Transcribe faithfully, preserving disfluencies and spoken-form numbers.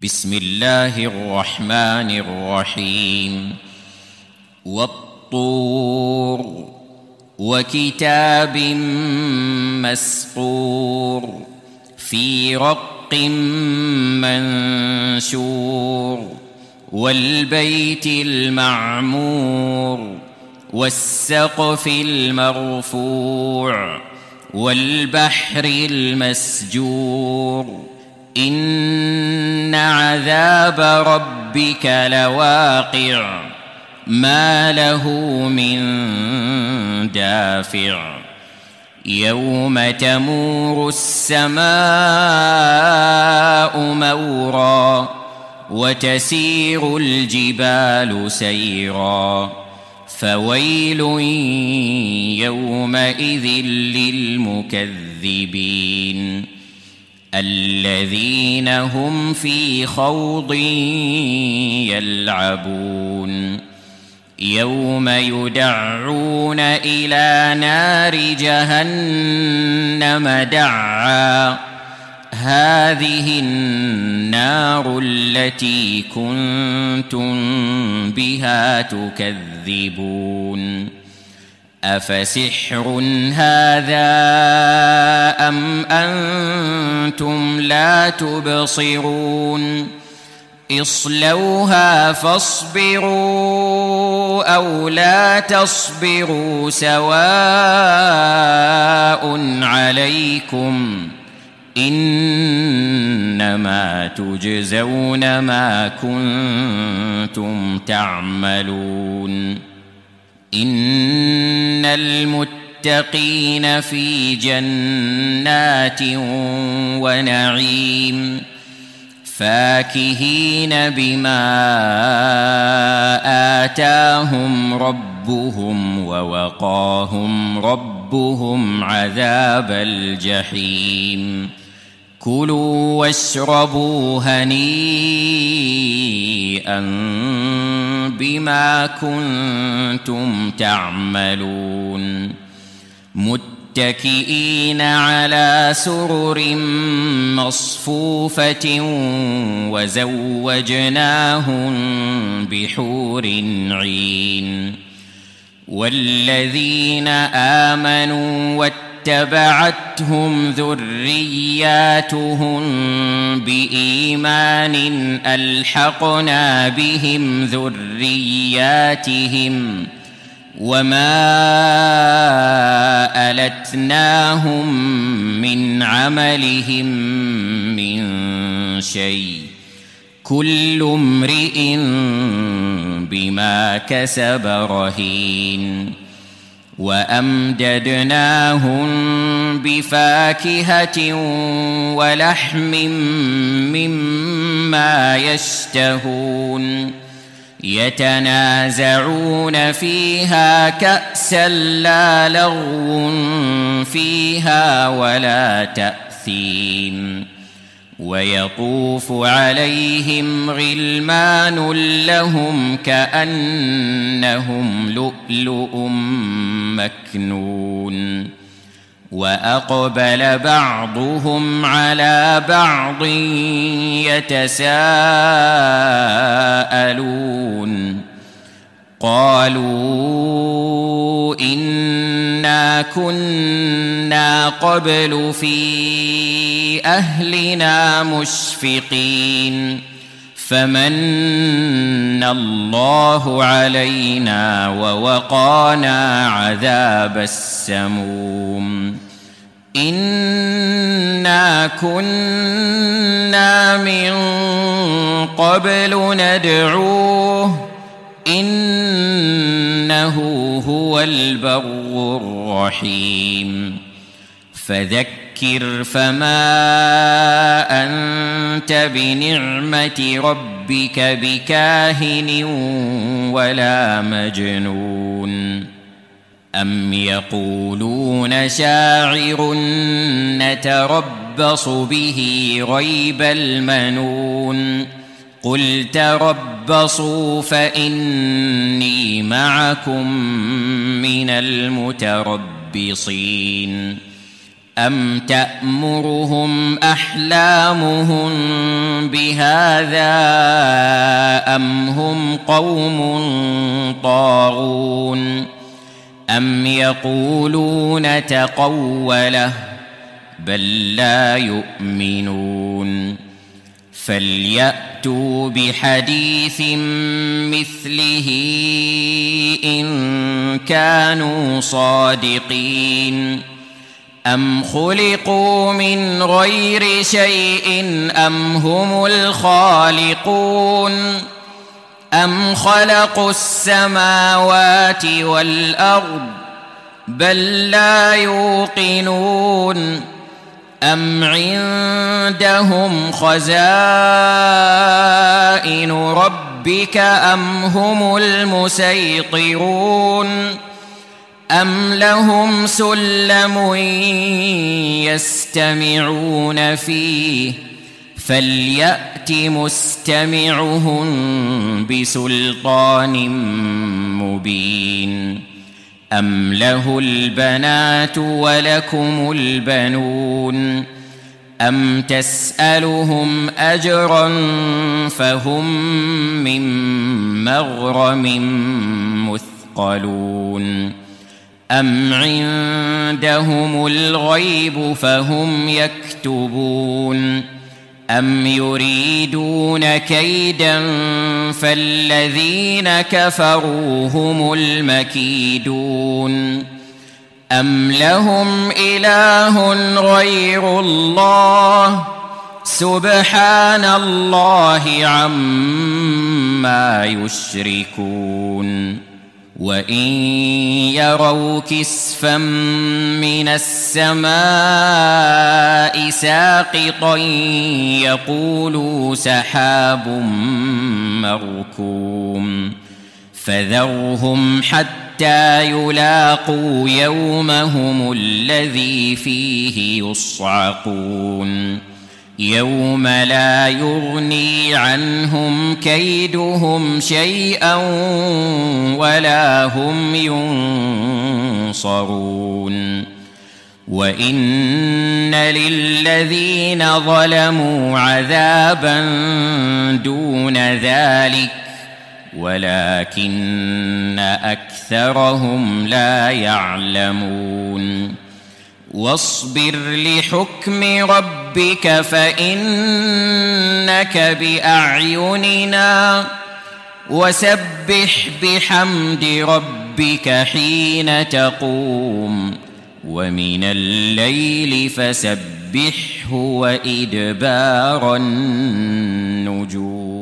بسم الله الرحمن الرحيم. والطور وكتاب مسطور في رق منشور والبيت المعمور والسقف المرفوع والبحر المسجور إن عذاب ربك لواقع ما له من دافع يوم تمور السماء مورا وتسير الجبال سيرا فويل يومئذ للمكذبين الذين هم في خوض يلعبون يوم يدعون إلى نار جهنم دعا هذه النار التي كنتم بها تكذبون أفسحر هذا أم أنتم لا تبصرون اصلوها فاصبروا أو لا تصبروا سواء عليكم إنما تجزون ما كنتم تعملون إن المتقين في جنات ونعيم فاكهين بما آتاهم ربهم ووقاهم ربهم عذاب الجحيم كلوا واشربوا هنيئا بما كنتم تعملون متكئين على سرر مصفوفة وزوجناهم بحور عين والذين آمنوا واتبعتهم ذرياتهم بإيمان ألحقنا بهم ذرياتهم وما ألتناهم من عملهم من شيء كل امرئ بما كسب رهين وأمددناهم بفاكهة ولحم مما يشتهون يتنازعون فيها كأسا لا لغو فيها ولا تأثيم ويطوف عليهم غلمان لهم كأنهم لؤلؤ مكنون وأقبل بعضهم على بعض يتساءلون قالوا إنا كنا قبل في أهلنا مشفقين فمن الله علينا ووقانا عذاب السموم إنا كنا من قبل ندعوه إنه هو البر الرحيم فذكر فما أنت بنعمة ربك بكاهن ولا مجنون أم يقولون شاعر نتربص به ريب المنون قل تربصوا فإني معكم من المتربصين أم تأمرهم أحلامهم بهذا أم هم قوم طاغون أم يقولون تقوله بل لا يؤمنون فليأتوا بحديث مثله إن كانوا صادقين أم خلقوا من غير شيء أم هم الخالقون أم خلقوا السماوات والأرض بل لا يوقنون أم عندهم خزائن ربك أم هم المسيطرون أم لهم سلم يستمعون فيه فليأت مستمعهم بسلطان مبين أم له البنات ولكم البنون أم تسألهم أجرا فهم من مغرم مثقلون أم عندهم الغيب فهم يكتبون أم يريدون كيدا فالذين كفروا هم المكيدون أم لهم إله غير الله سبحان الله عما يشركون وإن يروا كسفا من السماء ساقطا يقولوا سحاب مركوم فذرهم حتى يلاقوا يومهم الذي فيه يصعقون يوم لا يغني عنهم كيدهم شيئا ولا هم ينصرون وإن للذين ظلموا عذابا دون ذلك ولكن أكثرهم لا يعلمون واصبر لحكم ربك فإنك بأعيننا وسبح بحمد ربك حين تقوم ومن الليل فسبحه وإدبار النجوم.